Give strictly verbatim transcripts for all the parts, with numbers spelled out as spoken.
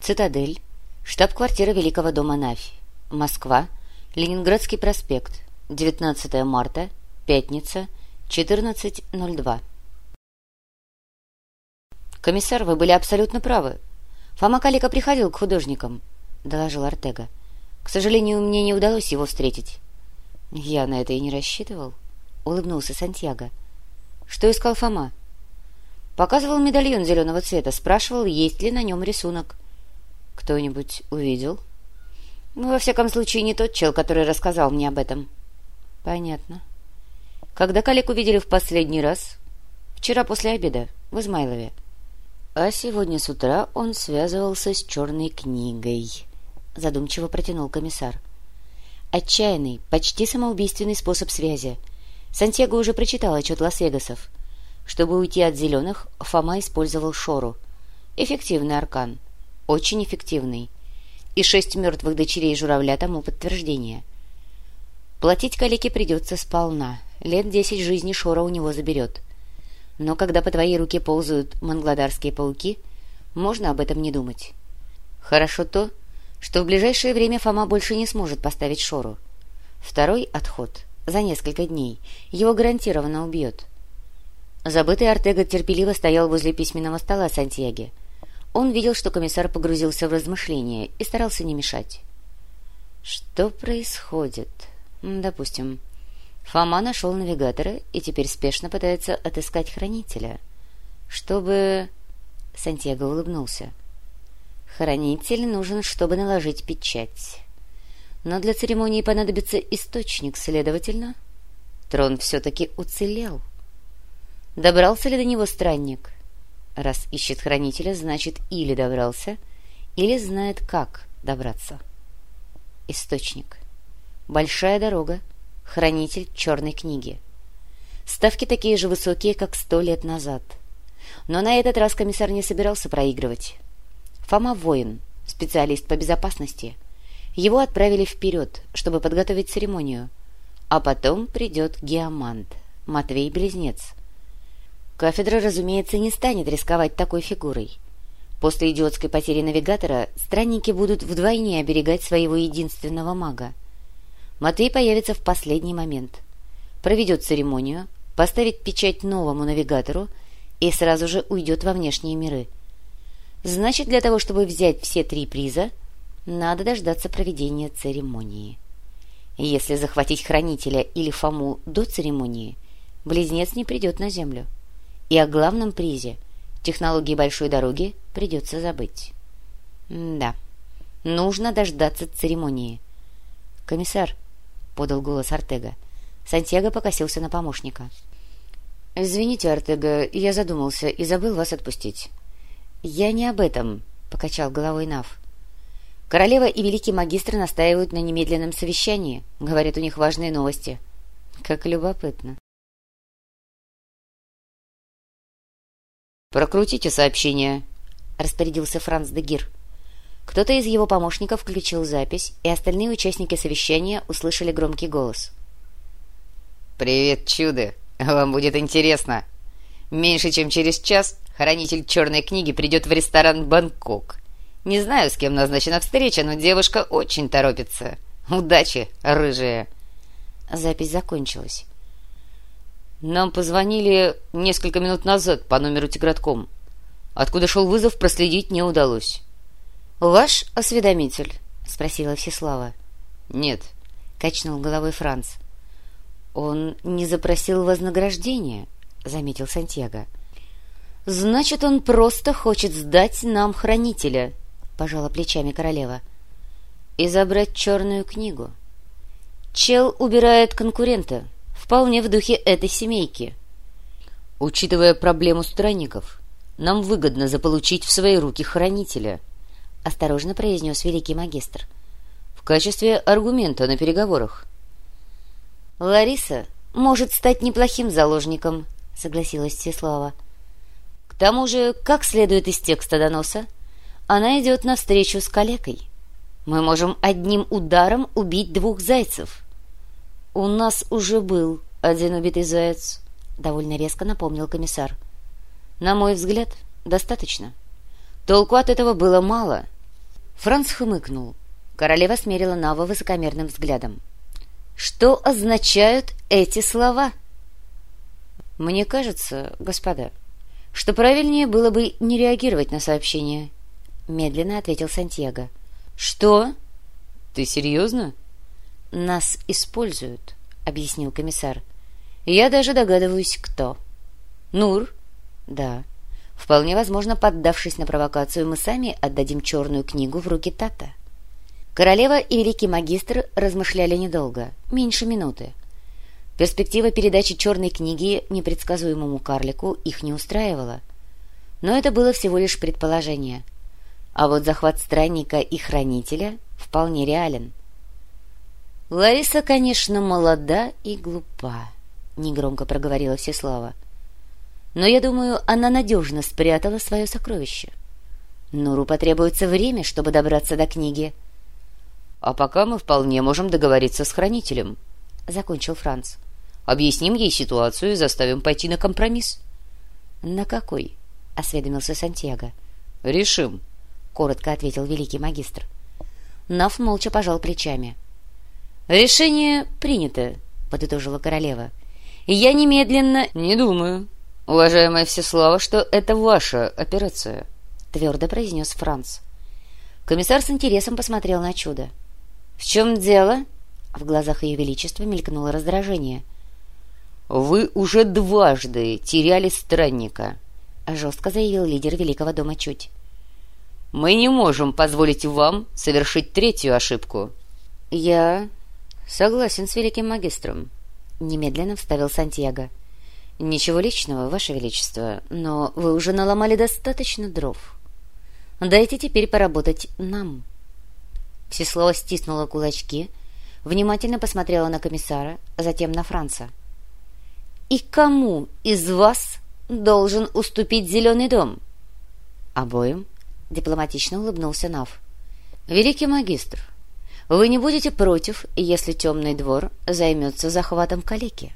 Цитадель, штаб-квартира Великого дома Нафь, Москва, Ленинградский проспект, девятнадцатое марта, пятница, четырнадцать ноль два. «Комиссар, вы были абсолютно правы. Фома Калика приходил к художникам», — доложил Артега. «К сожалению, мне не удалось его встретить». «Я на это и не рассчитывал», — улыбнулся Сантьяго. «Что искал Фома?» «Показывал медальон зеленого цвета, спрашивал, есть ли на нем рисунок». «Кто-нибудь увидел?» «Ну, во всяком случае, не тот чел, который рассказал мне об этом». «Понятно. Когда Калику видели в последний раз?» «Вчера после обеда, в Измайлове». «А сегодня с утра он связывался с черной книгой», — задумчиво протянул комиссар. «Отчаянный, почти самоубийственный способ связи. Сантьяго уже прочитал отчет Лас-Вегасов. Чтобы уйти от зеленых, Фома использовал Шору. Эффективный аркан. Очень эффективный. И шесть мертвых дочерей журавля тому подтверждение. Платить Калике придется сполна. Лет десять жизни Шора у него заберет. Но когда по твоей руке ползают мангладарские пауки, можно об этом не думать. Хорошо то, что в ближайшее время Фома больше не сможет поставить Шору. Второй отход, за несколько дней, его гарантированно убьет». Забытый Артега терпеливо стоял возле письменного стола Сантьяги. Он видел, что комиссар погрузился в размышления и старался не мешать. «Что происходит? Допустим, Фома нашел навигатора и теперь спешно пытается отыскать хранителя. Чтобы...» Сантьяго улыбнулся. «Хранитель нужен, чтобы наложить печать. Но для церемонии понадобится источник, следовательно, трон все-таки уцелел. Добрался ли до него странник? Раз ищет хранителя, значит, или добрался, или знает, как добраться. Источник. Большая дорога. Хранитель черной книги. Ставки такие же высокие, как сто лет назад. Но на этот раз комиссар не собирался проигрывать. Фома воин, специалист по безопасности. Его отправили вперед, чтобы подготовить церемонию. А потом придет геомант, Матвей-близнец. Кафедра, разумеется, не станет рисковать такой фигурой. После идиотской потери навигатора странники будут вдвойне оберегать своего единственного мага. Матвей появится в последний момент, проведет церемонию, поставит печать новому навигатору и сразу же уйдет во внешние миры. Значит, для того, чтобы взять все три приза, надо дождаться проведения церемонии. Если захватить хранителя или Фому до церемонии, близнец не придет на землю. И о главном призе, технологии большой дороги, придется забыть. Да, нужно дождаться церемонии. «Комиссар», — подал голос Артега. Сантьяго покосился на помощника. «Извините, Артега, я задумался и забыл вас отпустить». «Я не об этом», — покачал головой Нав. «Королева и великий магистр настаивают на немедленном совещании. Говорят, у них важные новости». «Как любопытно». «Прокрутите сообщение», — распорядился Франц де Гир. Кто-то из его помощников включил запись, и остальные участники совещания услышали громкий голос. «Привет, чудо! Вам будет интересно. Меньше чем через час хранитель черной книги придет в ресторан «Бангкок». Не знаю, с кем назначена встреча, но девушка очень торопится. Удачи, рыжая!» Запись закончилась. «Нам позвонили несколько минут назад по номеру Тигратком. Откуда шел вызов, проследить не удалось». «Ваш осведомитель?» — спросила Всеслава. «Нет», — качнул головой Франц. «Он не запросил вознаграждения», — заметил Сантьяго. «Значит, он просто хочет сдать нам хранителя», — пожала плечами королева. «И забрать черную книгу. Чел убирает конкурента. Вполне в духе этой семейки». «Учитывая проблему странников, нам выгодно заполучить в свои руки хранителя», — осторожно произнес великий магистр. «В качестве аргумента на переговорах». «Лариса может стать неплохим заложником», — согласилась Всеслава. «К тому же, как следует из текста доноса, она идет навстречу с калекой. Мы можем одним ударом убить двух зайцев». «У нас уже был один убитый заяц», — довольно резко напомнил комиссар. «На мой взгляд, достаточно. Толку от этого было мало, Франц хмыкнул. Королева смерила Нава высокомерным взглядом. «Что означают эти слова?» «Мне кажется, господа, что правильнее было бы не реагировать на сообщение», — медленно ответил Сантьяго. «Что? Ты серьезно?» «Нас используют», — объяснил комиссар. «Я даже догадываюсь, кто». «Нур?» «Да. Вполне возможно, поддавшись на провокацию, мы сами отдадим черную книгу в руки Тата». Королева и великий магистр размышляли недолго, меньше минуты. Перспектива передачи черной книги непредсказуемому карлику их не устраивала. Но это было всего лишь предположение. А вот захват странника и хранителя вполне реален. «Лариса, конечно, молода и глупа», — негромко проговорила Всеслава. «Но я думаю, она надежно спрятала свое сокровище. Нуру потребуется время, чтобы добраться до книги». «А пока мы вполне можем договориться с хранителем», — закончил Франц. «Объясним ей ситуацию и заставим пойти на компромисс». «На какой?» — осведомился Сантьяго. «Решим», — коротко ответил великий магистр. Нав молча пожал плечами. «Решение принято», — подытожила королева. «Я немедленно...» «Не думаю, уважаемая Всеслава, что это ваша операция», — твердо произнес Франц. Комиссар с интересом посмотрел на чудо. «В чем дело?» В глазах Ее Величества мелькнуло раздражение. «Вы уже дважды теряли странника», — жестко заявил лидер Великого дома Чуть. «Мы не можем позволить вам совершить третью ошибку». «Я согласен с Великим магистром», — немедленно вставил Сантьяго. «Ничего личного, Ваше Величество, но вы уже наломали достаточно дров. Дайте теперь поработать нам». Всеслава стиснула кулачки, внимательно посмотрела на комиссара, затем на Франца. «И кому из вас должен уступить Зеленый дом?» «Обоим», — дипломатично улыбнулся Нав. «Великий магистр, вы не будете против, если Темный двор займется захватом калеки?»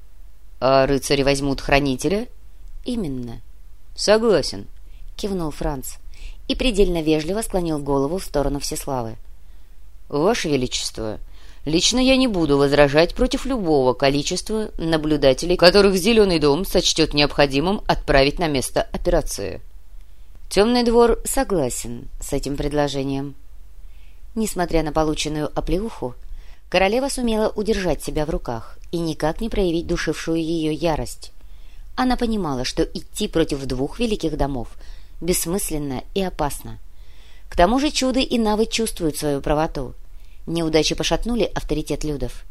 «А рыцари возьмут хранителя?» «Именно». «Согласен», — кивнул Франц и предельно вежливо склонил голову в сторону Всеславы. «Ваше Величество, лично я не буду возражать против любого количества наблюдателей, которых Зеленый дом сочтет необходимым отправить на место операции». Темный двор согласен с этим предложением. Несмотря на полученную оплеуху, королева сумела удержать себя в руках и никак не проявить душившую ее ярость. Она понимала, что идти против двух великих домов бессмысленно и опасно. К тому же Чудо и Навы чувствуют свою правоту. Неудачи пошатнули авторитет Людов.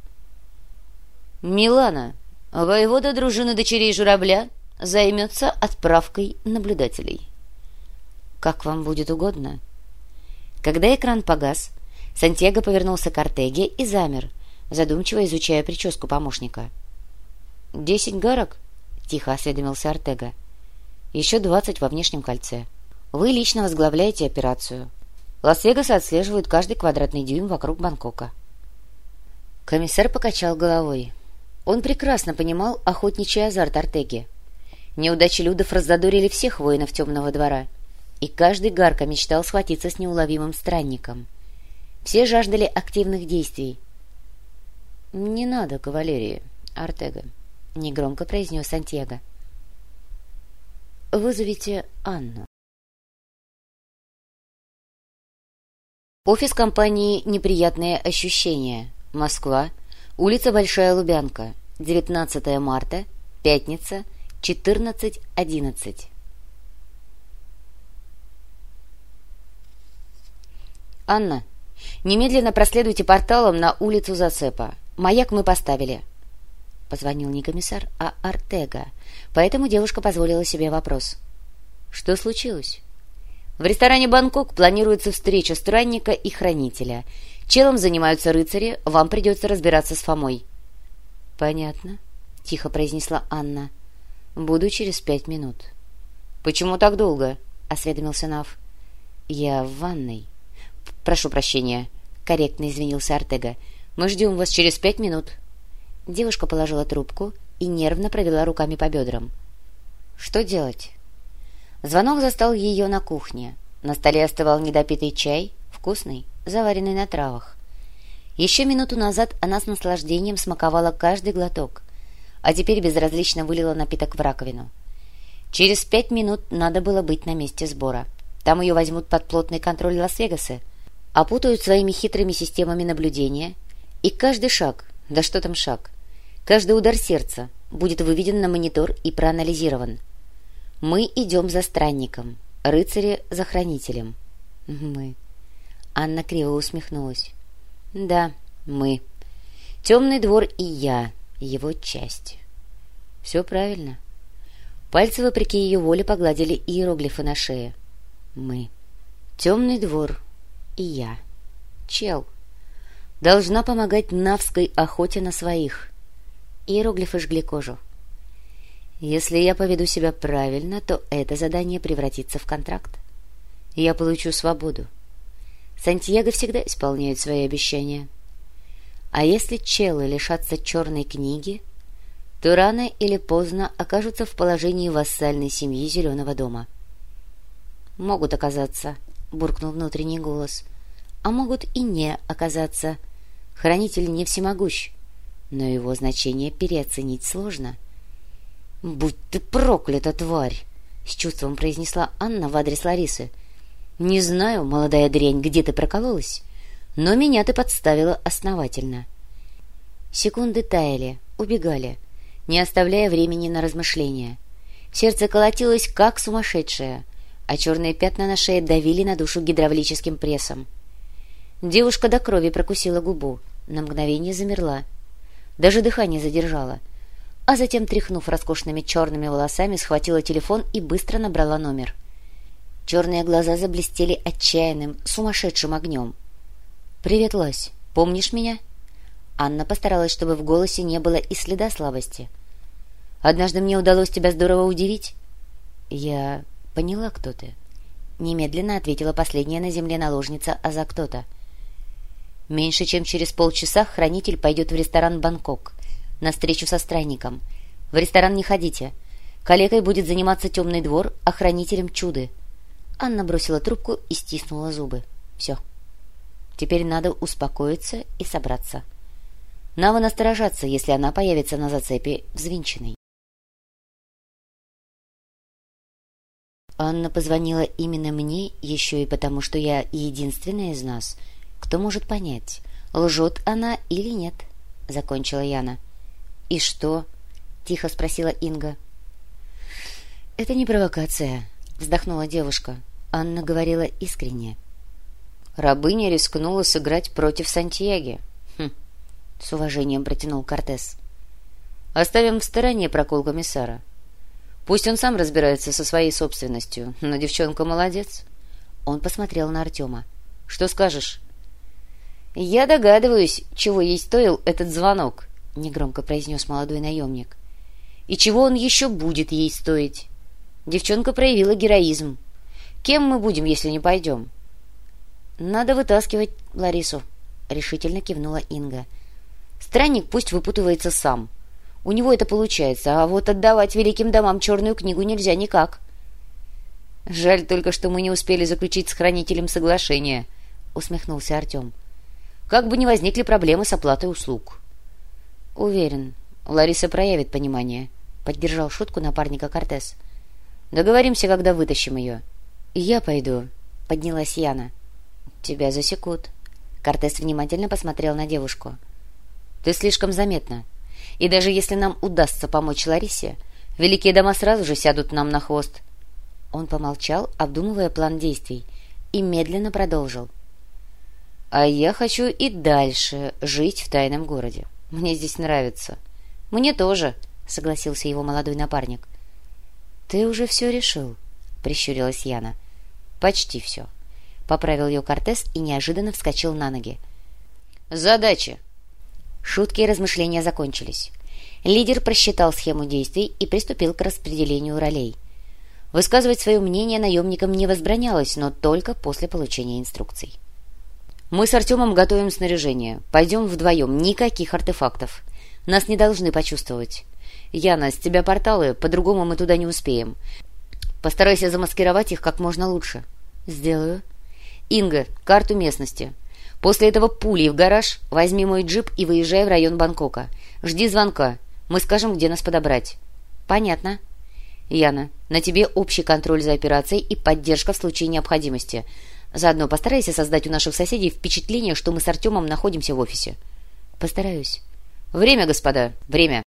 «Милана, воевода дружины дочерей Журавля займется отправкой наблюдателей». «Как вам будет угодно». Когда экран погас, Сантьяго повернулся к Артеге и замер, задумчиво изучая прическу помощника. «Десять гарок?» — тихо осведомился Артега. «Еще двадцать во внешнем кольце. Вы лично возглавляете операцию. Лас-Вегас отслеживает каждый квадратный дюйм вокруг Бангкока». Комиссар покачал головой. Он прекрасно понимал охотничий азарт Артеги. Неудачи Людов раззадорили всех воинов Темного двора, и каждый гарко мечтал схватиться с неуловимым странником. Все жаждали активных действий. «Не надо кавалерии, Артега», — негромко произнес Сантьяго. «Вызовите Анну». Офис компании «Неприятные ощущения», Москва, улица Большая Лубянка, девятнадцатое марта, пятница, четырнадцать одиннадцать. «Анна, немедленно проследуйте порталом на улицу Зацепа. Маяк мы поставили». Позвонил не комиссар, а Артега, поэтому девушка позволила себе вопрос. «Что случилось?» «В ресторане «Бангкок» планируется встреча странника и хранителя. Челом занимаются рыцари, вам придется разбираться с Фомой». «Понятно», — тихо произнесла Анна. «Буду через пять минут». «Почему так долго?» — осведомился Нав. «Я в ванной». «Прошу прощения», — корректно извинился Артега. «Мы ждем вас через пять минут». Девушка положила трубку и нервно провела руками по бедрам. «Что делать?» Звонок застал ее на кухне. На столе остывал недопитый чай, вкусный, заваренный на травах. Еще минуту назад она с наслаждением смаковала каждый глоток, а теперь безразлично вылила напиток в раковину. Через пять минут надо было быть на месте сбора. Там ее возьмут под плотный контроль Лас-Вегасы, опутают своими хитрыми системами наблюдения, и каждый шаг, да что там шаг, каждый удар сердца будет выведен на монитор и проанализирован. Мы идем за странником, рыцари за хранителем. Мы. Анна криво усмехнулась. Да, мы. Темный двор и я, его часть. Все правильно. Пальцы, вопреки ее воле, погладили иероглифы на шее. Мы. Темный двор и я. Чел. Должна помогать навской охоте на своих. Иероглифы жгли кожу. Если я поведу себя правильно, то это задание превратится в контракт. Я получу свободу. Сантьяго всегда исполняет свои обещания. А если челы лишатся черной книги, то рано или поздно окажутся в положении вассальной семьи Зеленого дома. «Могут оказаться», — буркнул внутренний голос, — «а могут и не оказаться. Хранитель не всемогущ, но его значение переоценить сложно». «Будь ты проклята, тварь!» — с чувством произнесла Анна в адрес Ларисы. «Не знаю, молодая дрянь, где ты прокололась, но меня ты подставила основательно». Секунды таяли, убегали, не оставляя времени на размышления. Сердце колотилось, как сумасшедшее, а черные пятна на шее давили на душу гидравлическим прессом. Девушка до крови прокусила губу, на мгновение замерла, даже дыхание задержала, а затем, тряхнув роскошными черными волосами, схватила телефон и быстро набрала номер. Черные глаза заблестели отчаянным, сумасшедшим огнем. «Привет, Лась. Помнишь меня?» Анна постаралась, чтобы в голосе не было и следа слабости. «Однажды мне удалось тебя здорово удивить». «Я поняла, кто ты», — немедленно ответила последняя на земле наложница Аза кто-то. «Меньше чем через полчаса хранитель пойдет в ресторан «Бангкок» на встречу со странником. В ресторан не ходите. Калекой будет заниматься темный двор, а хранителем чуды». Анна бросила трубку и стиснула зубы. «Все. Теперь надо успокоиться и собраться. Надо насторожаться, если она появится на зацепе взвинченной». Анна позвонила именно мне еще и потому, что я единственная из нас, кто может понять, лжет она или нет, — закончила Яна. «И что?» — тихо спросила Инга. «Это не провокация», — вздохнула девушка. Анна говорила искренне. «Рабыня рискнула сыграть против Сантьяги». «Хм», — с уважением протянул Кортес. «Оставим в стороне прокол комиссара. Пусть он сам разбирается со своей собственностью, но девчонка молодец». Он посмотрел на Артема. «Что скажешь?» «Я догадываюсь, чего ей стоил этот звонок», — негромко произнес молодой наемник. «И чего он еще будет ей стоить? Девчонка проявила героизм. Кем мы будем, если не пойдем?» «Надо вытаскивать Ларису», — решительно кивнула Инга. «Странник пусть выпутывается сам. У него это получается, а вот отдавать великим домам черную книгу нельзя никак». «Жаль только, что мы не успели заключить с хранителем соглашение», — усмехнулся Артем. «Как бы ни возникли проблемы с оплатой услуг». «Уверен, Лариса проявит понимание», — поддержал шутку напарника Кортес. «Договоримся, когда вытащим ее». «Я пойду», — поднялась Яна. «Тебя засекут». Кортес внимательно посмотрел на девушку. «Ты слишком заметна. И даже если нам удастся помочь Ларисе, великие дома сразу же сядут нам на хвост». Он помолчал, обдумывая план действий, и медленно продолжил. «А я хочу и дальше жить в тайном городе. Мне здесь нравится». «Мне тоже», — согласился его молодой напарник. «Ты уже все решил?» — прищурилась Яна. «Почти все», — поправил ее Кортес и неожиданно вскочил на ноги. «Задачи!» Шутки и размышления закончились. Лидер просчитал схему действий и приступил к распределению ролей. Высказывать свое мнение наемникам не возбранялось, но только после получения инструкций. «Мы с Артемом готовим снаряжение. Пойдем вдвоем. Никаких артефактов. Нас не должны почувствовать. Яна, с тебя порталы, по-другому мы туда не успеем. Постарайся замаскировать их как можно лучше». «Сделаю». Инга, карту местности. После этого пулей в гараж, возьми мой джип и выезжай в район Бангкока. Жди звонка. Мы скажем, где нас подобрать». «Понятно». «Яна, на тебе общий контроль за операцией и поддержка в случае необходимости. Заодно постарайся создать у наших соседей впечатление, что мы с Артемом находимся в офисе». «Постараюсь». «Время, господа, время».